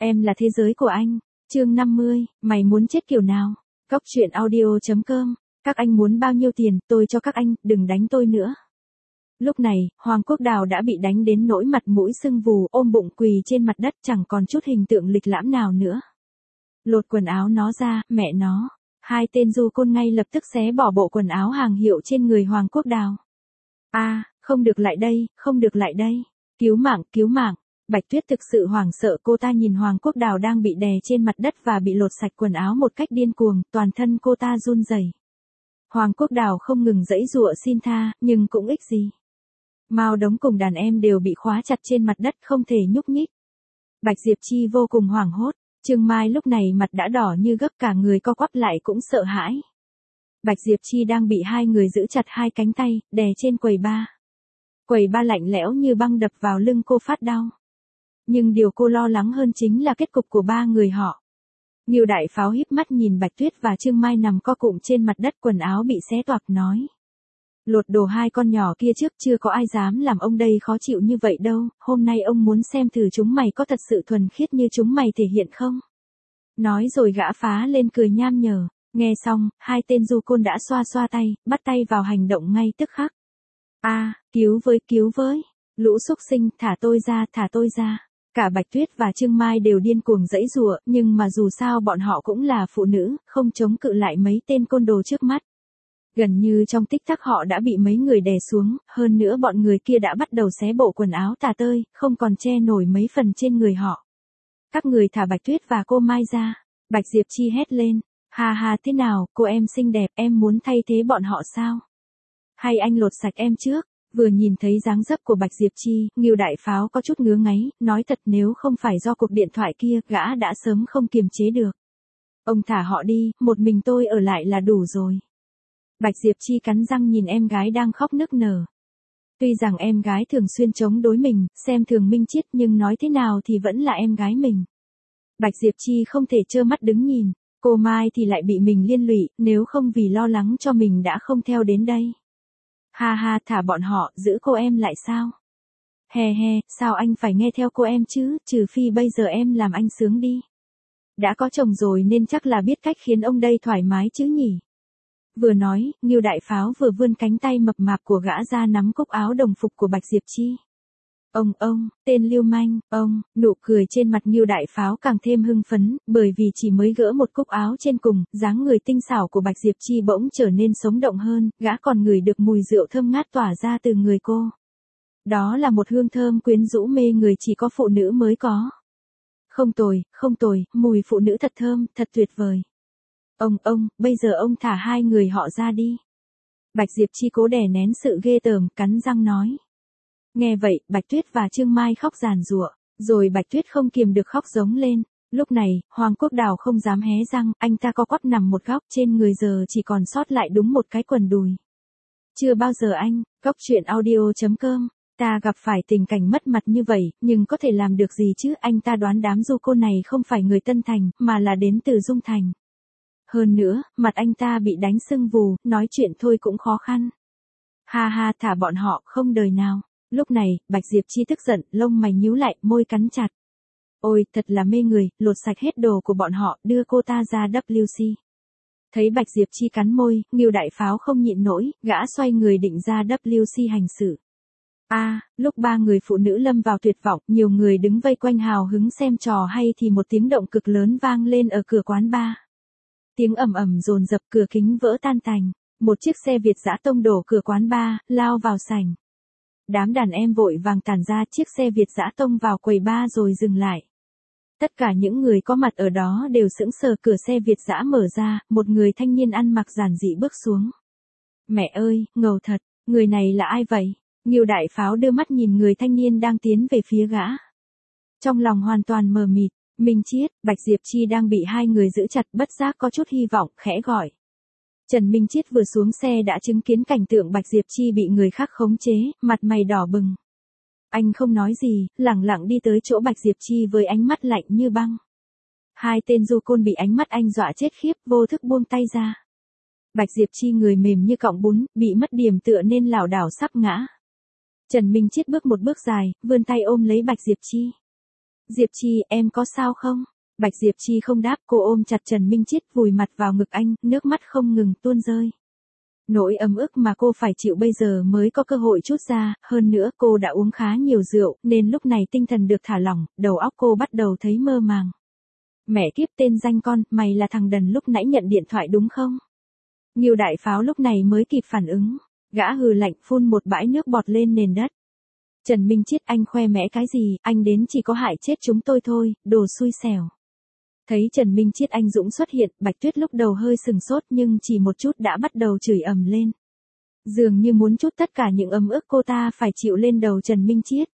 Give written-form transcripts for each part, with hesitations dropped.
Em là thế giới của anh. Chương 50, mày muốn chết kiểu nào? Cóc truyện audio.com. Các anh muốn bao nhiêu tiền, tôi cho các anh, đừng đánh tôi nữa. Lúc này, Hoàng Quốc Đào đã bị đánh đến nỗi mặt mũi sưng vù, ôm bụng quỳ trên mặt đất, chẳng còn chút hình tượng lịch lãm nào nữa. Lột quần áo nó ra, mẹ nó. Hai tên du côn ngay lập tức xé bỏ bộ quần áo hàng hiệu trên người Hoàng Quốc Đào. Không được lại đây, không được lại đây. Cứu mạng, cứu mạng. Bạch Tuyết thực sự hoảng sợ, cô ta nhìn Hoàng Quốc Đào đang bị đè trên mặt đất và bị lột sạch quần áo một cách điên cuồng, toàn thân cô ta run rẩy. Hoàng Quốc Đào không ngừng giãy giụa xin tha, nhưng cũng ích gì. Mao Đống cùng đàn em đều bị khóa chặt trên mặt đất không thể nhúc nhích. Bạch Diệp Chi vô cùng hoảng hốt, Trương Mai lúc này mặt đã đỏ như gấc, cả người co quắp lại cũng sợ hãi. Bạch Diệp Chi đang bị hai người giữ chặt hai cánh tay, đè trên quầy bar. Quầy bar lạnh lẽo như băng đập vào lưng cô phát đau. Nhưng điều cô lo lắng hơn chính là kết cục của ba người họ. Ngưu Đại Pháo híp mắt nhìn Bạch Tuyết và Trương Mai nằm co cụm trên mặt đất, quần áo bị xé toạc, nói: Lột đồ hai con nhỏ kia trước, chưa có ai dám làm ông đây khó chịu như vậy đâu, hôm nay ông muốn xem thử chúng mày có thật sự thuần khiết như chúng mày thể hiện không? Nói rồi gã phá lên cười nham nhở. Nghe xong, hai tên du côn đã xoa xoa tay, bắt tay vào hành động ngay tức khắc. Cứu với, lũ xúc sinh, thả tôi ra, thả tôi ra. Cả Bạch Tuyết và Trương Mai đều điên cuồng giãy giụa, nhưng mà dù sao bọn họ cũng là phụ nữ, không chống cự lại mấy tên côn đồ trước mắt. Gần như trong tích tắc họ đã bị mấy người đè xuống, hơn nữa bọn người kia đã bắt đầu xé bộ quần áo tả tơi, không còn che nổi mấy phần trên người họ. Các người thả Bạch Tuyết và cô Mai ra. Bạch Diệp Chi hét lên. Ha thế nào, cô em xinh đẹp, em muốn thay thế bọn họ sao? Hay anh lột sạch em trước? Vừa nhìn thấy dáng dấp của Bạch Diệp Chi, Ngưu Đại Pháo có chút ngứa ngáy, nói thật nếu không phải do cuộc điện thoại kia, gã đã sớm không kiềm chế được. Ông thả họ đi, một mình tôi ở lại là đủ rồi. Bạch Diệp Chi cắn răng nhìn em gái đang khóc nức nở. Tuy rằng em gái thường xuyên chống đối mình, xem thường Minh Chiết, nhưng nói thế nào thì vẫn là em gái mình. Bạch Diệp Chi không thể trơ mắt đứng nhìn, cô Mai thì lại bị mình liên lụy, nếu không vì lo lắng cho mình đã không theo đến đây. Ha, thả bọn họ, giữ cô em lại sao? He, sao anh phải nghe theo cô em chứ, trừ phi bây giờ em làm anh sướng đi. Đã có chồng rồi nên chắc là biết cách khiến ông đây thoải mái chứ nhỉ? Vừa nói, Ngưu Đại Pháo vừa vươn cánh tay mập mạp của gã ra nắm cúc áo đồng phục của Bạch Diệp Chi. Ông, tên lưu manh, nụ cười trên mặt Ngưu Đại Pháo càng thêm hưng phấn, bởi vì chỉ mới gỡ một cúc áo trên cùng, dáng người tinh xảo của Bạch Diệp Chi bỗng trở nên sống động hơn, gã còn ngửi được mùi rượu thơm ngát tỏa ra từ người cô. Đó là một hương thơm quyến rũ mê người chỉ có phụ nữ mới có. Không tồi, mùi phụ nữ thật thơm, thật tuyệt vời. Bây giờ ông thả hai người họ ra đi. Bạch Diệp Chi cố đè nén sự ghê tởm, cắn răng nói. Nghe vậy, Bạch Tuyết và Trương Mai khóc giàn giụa, rồi Bạch Tuyết không kiềm được khóc giống lên. Lúc này, Hoàng Quốc Đào không dám hé răng, anh ta co quắp nằm một góc, trên người giờ chỉ còn sót lại đúng một cái quần đùi. Chưa bao giờ anh, Cóc truyện audio.com, ta gặp phải tình cảnh mất mặt như vậy, nhưng có thể làm được gì chứ, anh ta đoán đám du côn này không phải người Tân Thành, mà là đến từ Dung Thành. Hơn nữa, mặt anh ta bị đánh sưng vù, nói chuyện thôi cũng khó khăn. Ha, thả bọn họ, không đời nào. Lúc này, Bạch Diệp Chi tức giận, lông mày nhíu lại, môi cắn chặt. Ôi, thật là mê người, lột sạch hết đồ của bọn họ, đưa cô ta ra WC. Thấy Bạch Diệp Chi cắn môi, Ngưu Đại Pháo không nhịn nổi, gã xoay người định ra WC hành xử. Lúc ba người phụ nữ lâm vào tuyệt vọng, nhiều người đứng vây quanh hào hứng xem trò hay thì một tiếng động cực lớn vang lên ở cửa quán bar. Tiếng ầm dồn dập, cửa kính vỡ tan tành, một chiếc xe Việt dã tông đổ cửa quán bar, lao vào sảnh. Đám đàn em vội vàng tản ra, chiếc xe Việt dã tông vào quầy bar rồi dừng lại. Tất cả những người có mặt ở đó đều sững sờ, cửa xe Việt dã mở ra, một người thanh niên ăn mặc giản dị bước xuống. Mẹ ơi, ngầu thật, người này là ai vậy? Ngưu Đại Pháo đưa mắt nhìn người thanh niên đang tiến về phía gã. Trong lòng hoàn toàn mờ mịt, Minh Chiết, Bạch Diệp Chi đang bị hai người giữ chặt, bất giác có chút hy vọng, khẽ gọi. Trần Minh Chiết vừa xuống xe đã chứng kiến cảnh tượng Bạch Diệp Chi bị người khác khống chế, mặt mày đỏ bừng. Anh không nói gì, lẳng lặng đi tới chỗ Bạch Diệp Chi với ánh mắt lạnh như băng. Hai tên du côn bị ánh mắt anh dọa chết khiếp, vô thức buông tay ra. Bạch Diệp Chi người mềm như cọng bún, bị mất điểm tựa nên lảo đảo sắp ngã. Trần Minh Chiết bước một bước dài, vươn tay ôm lấy Bạch Diệp Chi. Diệp Chi, em có sao không? Bạch Diệp Chi không đáp, cô ôm chặt Trần Minh Chiết vùi mặt vào ngực anh, nước mắt không ngừng tuôn rơi. Nỗi ấm ức mà cô phải chịu bây giờ mới có cơ hội trút ra, hơn nữa cô đã uống khá nhiều rượu, nên lúc này tinh thần được thả lỏng, đầu óc cô bắt đầu thấy mơ màng. Mẹ kiếp tên danh con, mày là thằng đần lúc nãy nhận điện thoại đúng không? Ngưu Đại Pháo lúc này mới kịp phản ứng, gã hừ lạnh phun một bãi nước bọt lên nền đất. Trần Minh Chiết, anh khoe mẽ cái gì, anh đến chỉ có hại chết chúng tôi thôi, đồ xui xẻo. Thấy Trần Minh Chiết anh dũng xuất hiện, Bạch Tuyết lúc đầu hơi sừng sốt nhưng chỉ một chút đã bắt đầu chửi ầm lên. Dường như muốn trút tất cả những ấm ức cô ta phải chịu lên đầu Trần Minh Chiết.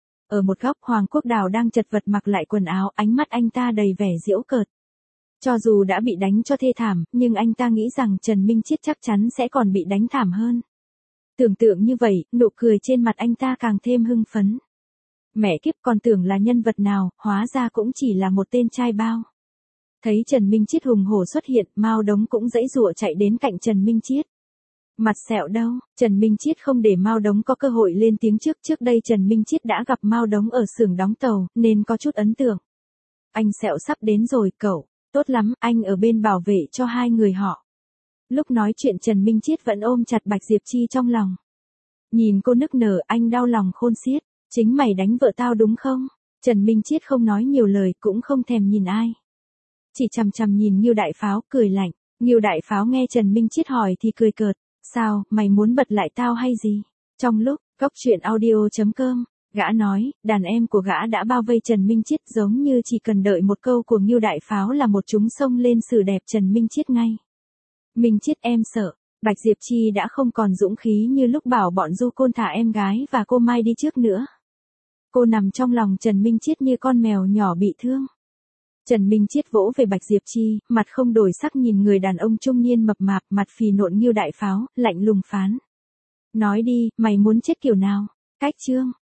Ở một góc Hoàng Quốc Đào đang chật vật mặc lại quần áo, ánh mắt anh ta đầy vẻ giễu cợt. Cho dù đã bị đánh cho thê thảm, nhưng anh ta nghĩ rằng Trần Minh Chiết chắc chắn sẽ còn bị đánh thảm hơn. Tưởng tượng như vậy, nụ cười trên mặt anh ta càng thêm hưng phấn. Mẹ kiếp, còn tưởng là nhân vật nào, hóa ra cũng chỉ là một tên trai bao. Thấy Trần Minh Chiết hùng hổ xuất hiện, Mao Đống cũng giãy giụa chạy đến cạnh Trần Minh Chiết. Mặt sẹo đâu, Trần Minh Chiết không để Mao Đống có cơ hội lên tiếng trước đây Trần Minh Chiết đã gặp Mao Đống ở xưởng đóng tàu, nên có chút ấn tượng. Anh sẹo sắp đến rồi cậu, tốt lắm, anh ở bên bảo vệ cho hai người họ. Lúc nói chuyện Trần Minh Chiết vẫn ôm chặt Bạch Diệp Chi trong lòng. Nhìn cô nức nở, anh đau lòng khôn xiết, chính mày đánh vợ tao đúng không? Trần Minh Chiết không nói nhiều lời, cũng không thèm nhìn ai. Chỉ chằm chằm nhìn Ngưu Đại Pháo, cười lạnh. Ngưu Đại Pháo nghe Trần Minh Chiết hỏi thì cười cợt. Sao, mày muốn bật lại tao hay gì? Trong lúc, cóc truyện audio.com, gã nói, đàn em của gã đã bao vây Trần Minh Chiết giống như chỉ cần đợi một câu của Ngưu Đại Pháo là một chúng xông lên xử đẹp Trần Minh Chiết ngay. Minh Chiết em sợ, Bạch Diệp Chi đã không còn dũng khí như lúc bảo bọn Du Côn thả em gái và cô Mai đi trước nữa. Cô nằm trong lòng Trần Minh Chiết như con mèo nhỏ bị thương. Trần Minh Chiết vỗ về Bạch Diệp Chi, mặt không đổi sắc nhìn người đàn ông trung niên mập mạp, mặt phì nộn Ngưu Đại Pháo, lạnh lùng phán. Nói đi, mày muốn chết kiểu nào? Cách chương.